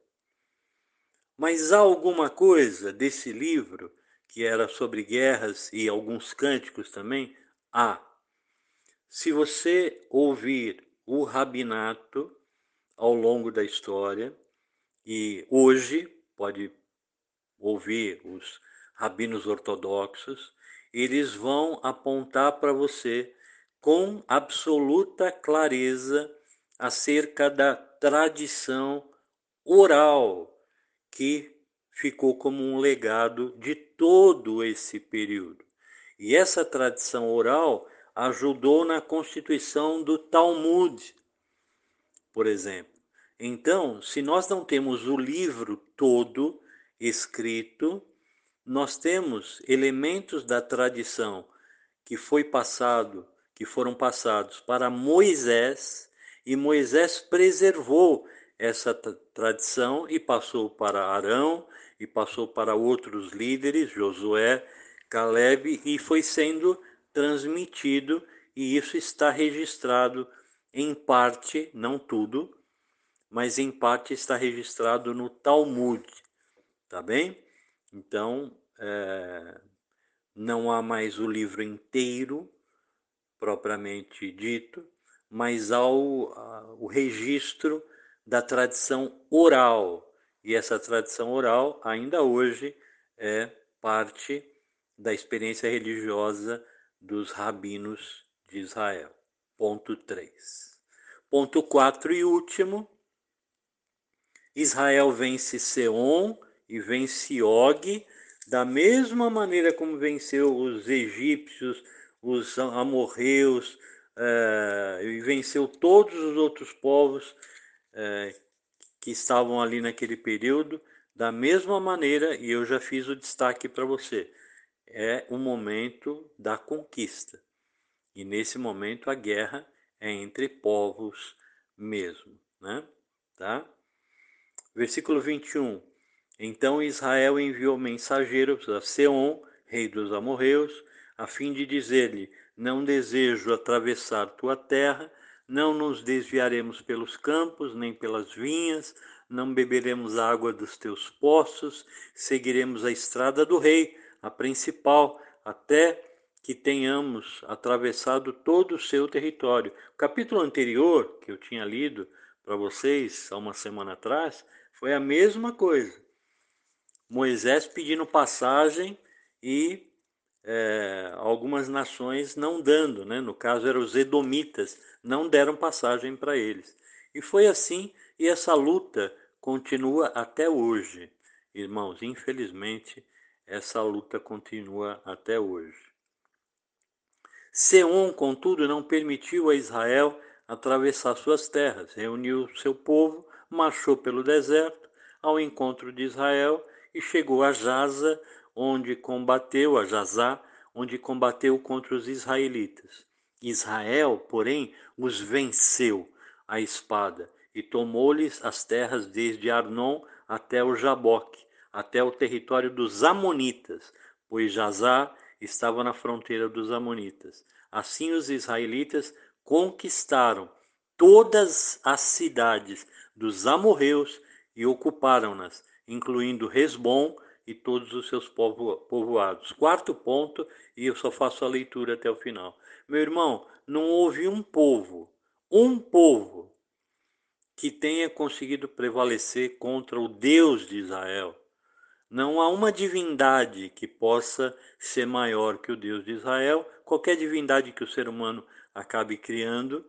Mas há alguma coisa desse livro, que era sobre guerras e alguns cânticos também? Há. Se você ouvir o rabinato ao longo da história, e hoje pode ouvir os rabinos ortodoxos, eles vão apontar para você com absoluta clareza acerca da tradição oral que ficou como um legado de todo esse período. E essa tradição oral ajudou na constituição do Talmud, por exemplo. Então, se nós não temos o livro todo escrito, nós temos elementos da tradição que foi passado, que foram passados para Moisés, e Moisés preservou essa tradição e passou para Arão, e passou para outros líderes, Josué, Caleb, e foi sendo transmitido, e isso está registrado em parte, não tudo, mas em parte está registrado no Talmud, tá bem? Então, é, não há mais o livro inteiro, propriamente dito, mas há o, o registro da tradição oral. E essa tradição oral, ainda hoje, é parte da experiência religiosa dos rabinos de Israel. Ponto três. Ponto quatro e último. Israel vence Seom e vence Og, da mesma maneira como venceu os egípcios, os amorreus, eh, e venceu todos os outros povos eh, que estavam ali naquele período, da mesma maneira, e eu já fiz o destaque para você, é o momento da conquista. E nesse momento a guerra é entre povos mesmo, né? Tá? Versículo vinte e um. Então Israel enviou mensageiros a Seom, rei dos amorreus, a fim de dizer-lhe: não desejo atravessar tua terra, não nos desviaremos pelos campos, nem pelas vinhas, não beberemos água dos teus poços, seguiremos a estrada do rei, a principal, até que tenhamos atravessado todo o seu território. O capítulo anterior, que eu tinha lido para vocês há uma semana atrás, foi a mesma coisa. Moisés pedindo passagem e é, algumas nações não dando, né? No caso eram os edomitas, não deram passagem para eles. E foi assim, e essa luta continua até hoje. Irmãos, infelizmente, essa luta continua até hoje. Seom, contudo, não permitiu a Israel atravessar suas terras. Reuniu seu povo, marchou pelo deserto ao encontro de Israel e chegou a Jaza, onde combateu, a Jazá, onde combateu contra os israelitas. Israel, porém, os venceu à espada e tomou-lhes as terras desde Arnon até o Jaboque, até o território dos Amonitas, pois Jazá estava na fronteira dos Amonitas. Assim os israelitas conquistaram todas as cidades dos amorreus e ocuparam-nas, incluindo Hesbom e todos os seus povoados. Quarto ponto, e eu só faço a leitura até o final. Meu irmão, não houve um povo, um povo, que tenha conseguido prevalecer contra o Deus de Israel. Não há uma divindade que possa ser maior que o Deus de Israel, qualquer divindade que o ser humano acabe criando,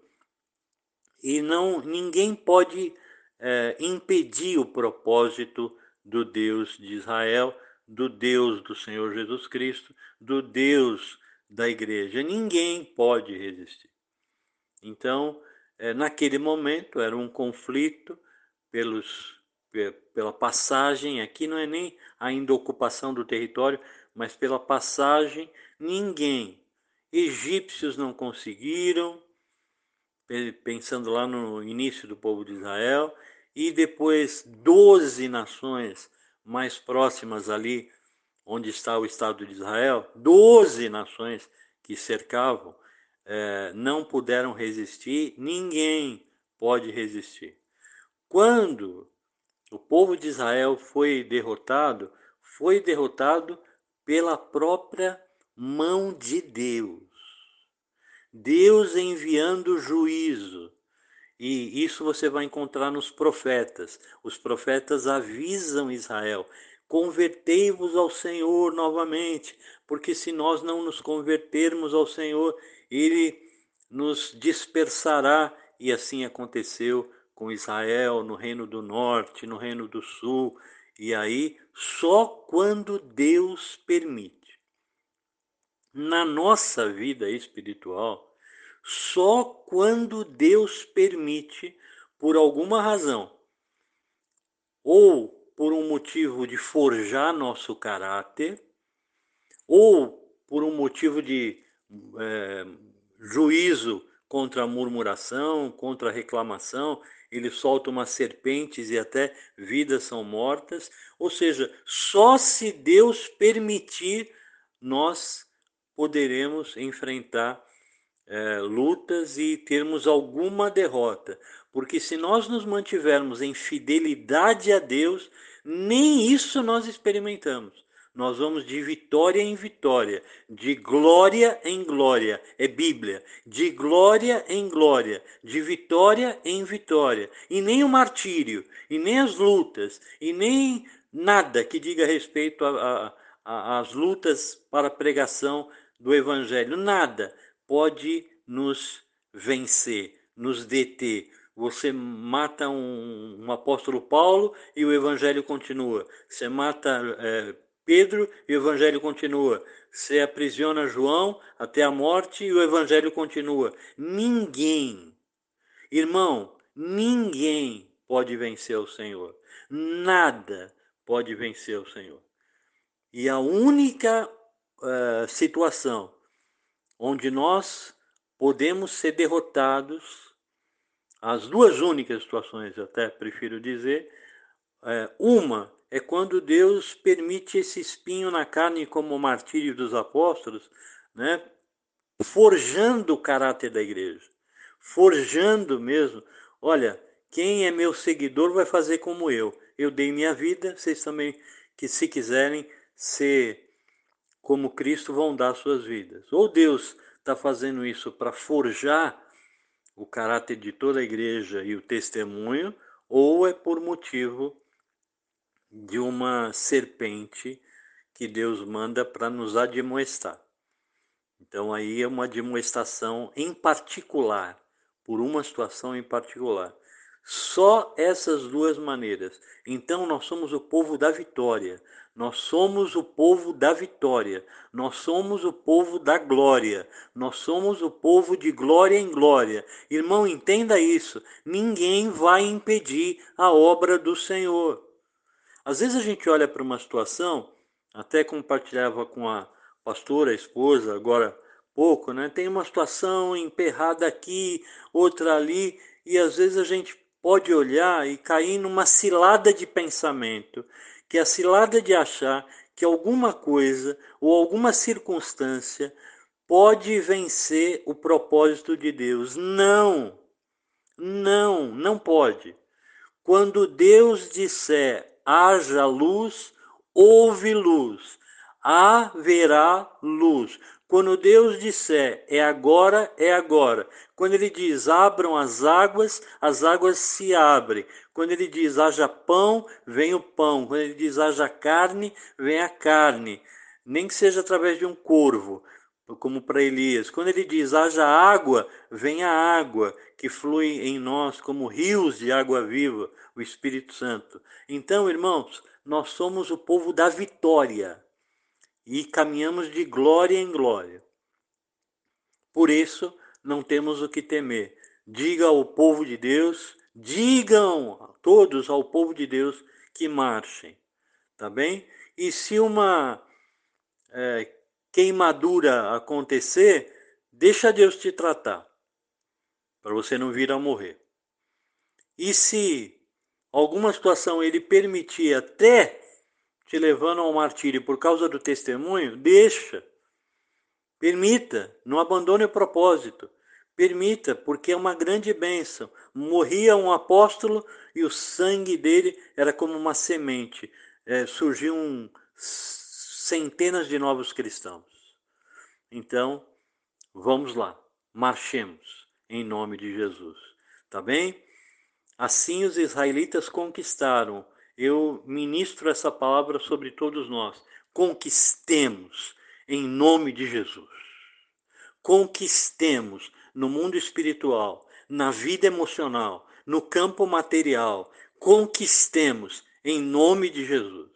e não, ninguém pode é, impedir o propósito do Deus de Israel, do Deus do Senhor Jesus Cristo, do Deus da igreja. Ninguém pode resistir. Então, é, naquele momento, era um conflito pelos pela passagem, aqui não é nem ainda ocupação do território, mas pela passagem, ninguém. Egípcios não conseguiram, pensando lá no início do povo de Israel, e depois doze nações mais próximas ali, onde está o Estado de Israel, doze nações que cercavam, eh, não puderam resistir, ninguém pode resistir. Quando o povo de Israel foi derrotado, foi derrotado pela própria mão de Deus. Deus enviando juízo. E isso você vai encontrar nos profetas. Os profetas avisam Israel: convertei-vos ao Senhor novamente, porque se nós não nos convertermos ao Senhor, Ele nos dispersará. E assim aconteceu com Israel, no Reino do Norte, no Reino do Sul, e aí só quando Deus permite. Na nossa vida espiritual, só quando Deus permite, por alguma razão, ou por um motivo de forjar nosso caráter, ou por um motivo de é, juízo contra a murmuração, contra a reclamação, ele solta umas serpentes e até vidas são mortas. Ou seja, só se Deus permitir, nós poderemos enfrentar é, lutas e termos alguma derrota. Porque se nós nos mantivermos em fidelidade a Deus, nem isso nós experimentamos. Nós vamos de vitória em vitória, de glória em glória, é Bíblia, de glória em glória, de vitória em vitória. E nem o martírio, e nem as lutas, e nem nada que diga respeito às lutas para a pregação do Evangelho, nada pode nos vencer, nos deter. Você mata um, um apóstolo Paulo e o Evangelho continua. Você mata é, Pedro e o Evangelho continua. Você aprisiona João até a morte e o Evangelho continua. Ninguém, irmão, ninguém pode vencer o Senhor. Nada pode vencer o Senhor. E a única uh, situação onde nós podemos ser derrotados, as duas únicas situações, eu até prefiro dizer, é, uma é quando Deus permite esse espinho na carne, como o martírio dos apóstolos, né, forjando o caráter da igreja, forjando mesmo. Olha, quem é meu seguidor vai fazer como eu. Eu dei minha vida, vocês também, que se quiserem ser como Cristo vão dar suas vidas. Ou Deus está fazendo isso para forjar o caráter de toda a igreja e o testemunho, ou é por motivo de uma serpente que Deus manda para nos admoestar. Então aí é uma admoestação em particular, por uma situação em particular. Só essas duas maneiras. Então nós somos o povo da vitória. Nós somos o povo da vitória. Nós somos o povo da glória. Nós somos o povo de glória em glória. Irmão, entenda isso. Ninguém vai impedir a obra do Senhor. Às vezes a gente olha para uma situação, até compartilhava com a pastora, a esposa, agora pouco, né? Tem uma situação emperrada aqui, outra ali, e às vezes a gente pode olhar e cair numa cilada de pensamento, que é a cilada de achar que alguma coisa ou alguma circunstância pode vencer o propósito de Deus. Não, não, não pode. Quando Deus disser haja luz, houve luz, haverá luz. Quando Deus disser é agora, é agora. Quando Ele diz abram as águas, as águas se abrem. Quando Ele diz haja pão, vem o pão. Quando Ele diz haja carne, vem a carne. Nem que seja através de um corvo, como para Elias. Quando Ele diz haja água, vem a água que flui em nós como rios de água viva, o Espírito Santo. Então, irmãos, nós somos o povo da vitória e caminhamos de glória em glória. Por isso, não temos o que temer. Diga ao povo de Deus, digam todos ao povo de Deus que marchem, tá bem? E se uma é, queimadura acontecer, deixa Deus te tratar, para você não vir a morrer. E se alguma situação ele permitir até te levando ao martírio por causa do testemunho, deixa. Permita, não abandone o propósito. Permita, porque é uma grande bênção. Morria um apóstolo e o sangue dele era como uma semente. É, surgiam centenas de novos cristãos. Então, vamos lá, marchemos em nome de Jesus. Tá bem? Assim os israelitas conquistaram. Eu ministro essa palavra sobre todos nós. Conquistemos em nome de Jesus. Conquistemos no mundo espiritual, na vida emocional, no campo material. Conquistemos em nome de Jesus.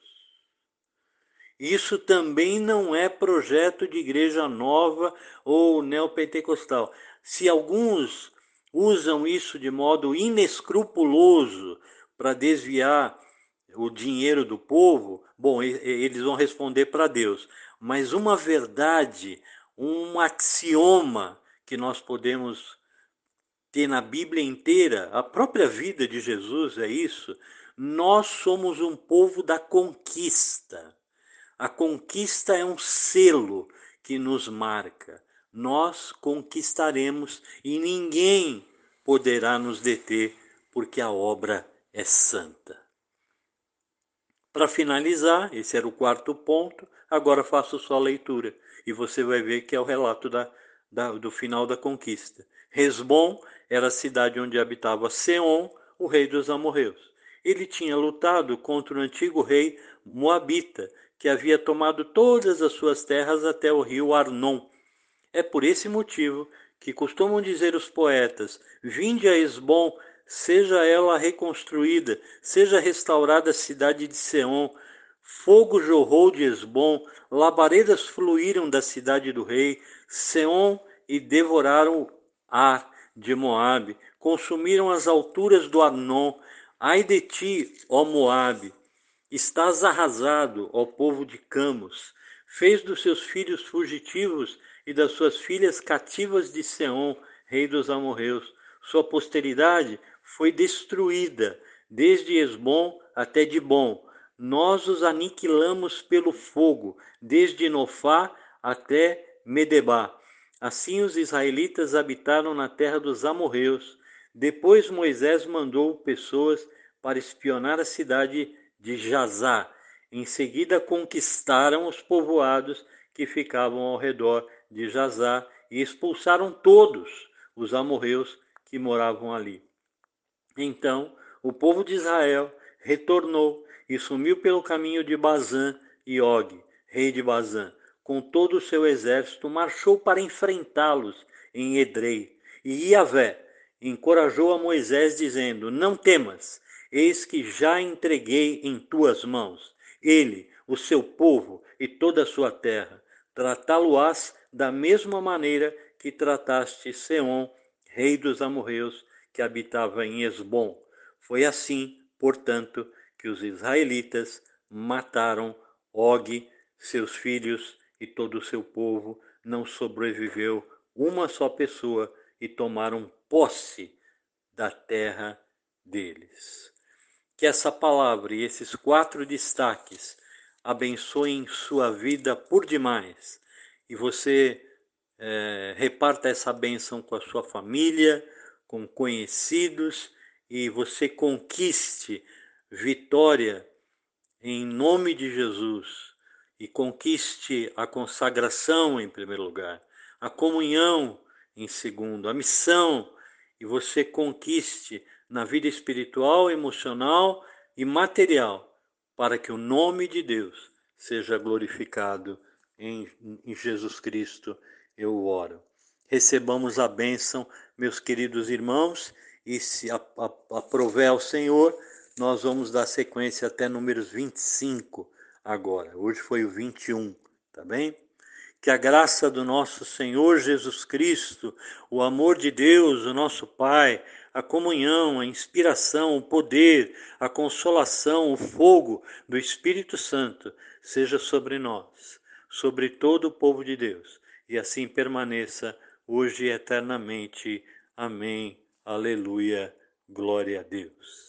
Isso também não é projeto de igreja nova ou neopentecostal. Se alguns usam isso de modo inescrupuloso para desviar o dinheiro do povo, bom, eles vão responder para Deus. Mas uma verdade, um axioma que nós podemos ter na Bíblia inteira, a própria vida de Jesus é isso, nós somos um povo da conquista. A conquista é um selo que nos marca. Nós conquistaremos e ninguém poderá nos deter, porque a obra é santa. Para finalizar, esse era o quarto ponto, agora faço só a leitura. E você vai ver que é o relato da, da, do final da conquista. Hesbom era a cidade onde habitava Seom, o rei dos amorreus. Ele tinha lutado contra o antigo rei Moabita, que havia tomado todas as suas terras até o rio Arnon. É por esse motivo que costumam dizer os poetas: vinde a Hesbom, seja ela reconstruída, seja restaurada a cidade de Seom. Fogo jorrou de Hesbom, labaredas fluíram da cidade do rei, Seom, e devoraram Ar de Moabe, consumiram as alturas do Arnon. Ai de ti, ó Moabe! Estás arrasado, ó povo de Camos. Fez dos seus filhos fugitivos e das suas filhas cativas de Seom, rei dos amorreus. Sua posteridade foi destruída, desde Hesbom até Dibom. Nós os aniquilamos pelo fogo, desde Nofá até Medebá. Assim os israelitas habitaram na terra dos amorreus. Depois Moisés mandou pessoas para espionar a cidade de Jazá. Em seguida conquistaram os povoados que ficavam ao redor de Jazá e expulsaram todos os amorreus que moravam ali. Então o povo de Israel retornou e sumiu pelo caminho de Bazã, e Og, rei de Bazã, com todo o seu exército, marchou para enfrentá-los em Edrei. E Iavé encorajou a Moisés, dizendo: não temas, eis que já entreguei em tuas mãos ele, o seu povo e toda a sua terra. Tratá-lo-ás da mesma maneira que trataste Seom, rei dos amorreus, que habitava em Esbom. Foi assim, portanto, que os israelitas mataram Og, seus filhos e todo o seu povo. Não sobreviveu uma só pessoa e tomaram posse da terra deles. Que essa palavra e esses quatro destaques abençoem sua vida por demais e você é, reparta essa bênção com a sua família, com conhecidos, e você conquiste vitória em nome de Jesus, e conquiste a consagração em primeiro lugar, a comunhão em segundo, a missão, e você conquiste na vida espiritual, emocional e material, para que o nome de Deus seja glorificado em, em Jesus Cristo. Eu oro. Recebamos a bênção, meus queridos irmãos, e se aprover ao Senhor, nós vamos dar sequência até números vinte e cinco agora. Hoje foi o vinte e um, tá bem? Que a graça do nosso Senhor Jesus Cristo, o amor de Deus, o nosso Pai, a comunhão, a inspiração, o poder, a consolação, o fogo do Espírito Santo seja sobre nós, sobre todo o povo de Deus, e assim permaneça hoje e eternamente. Amém. Aleluia. Glória a Deus.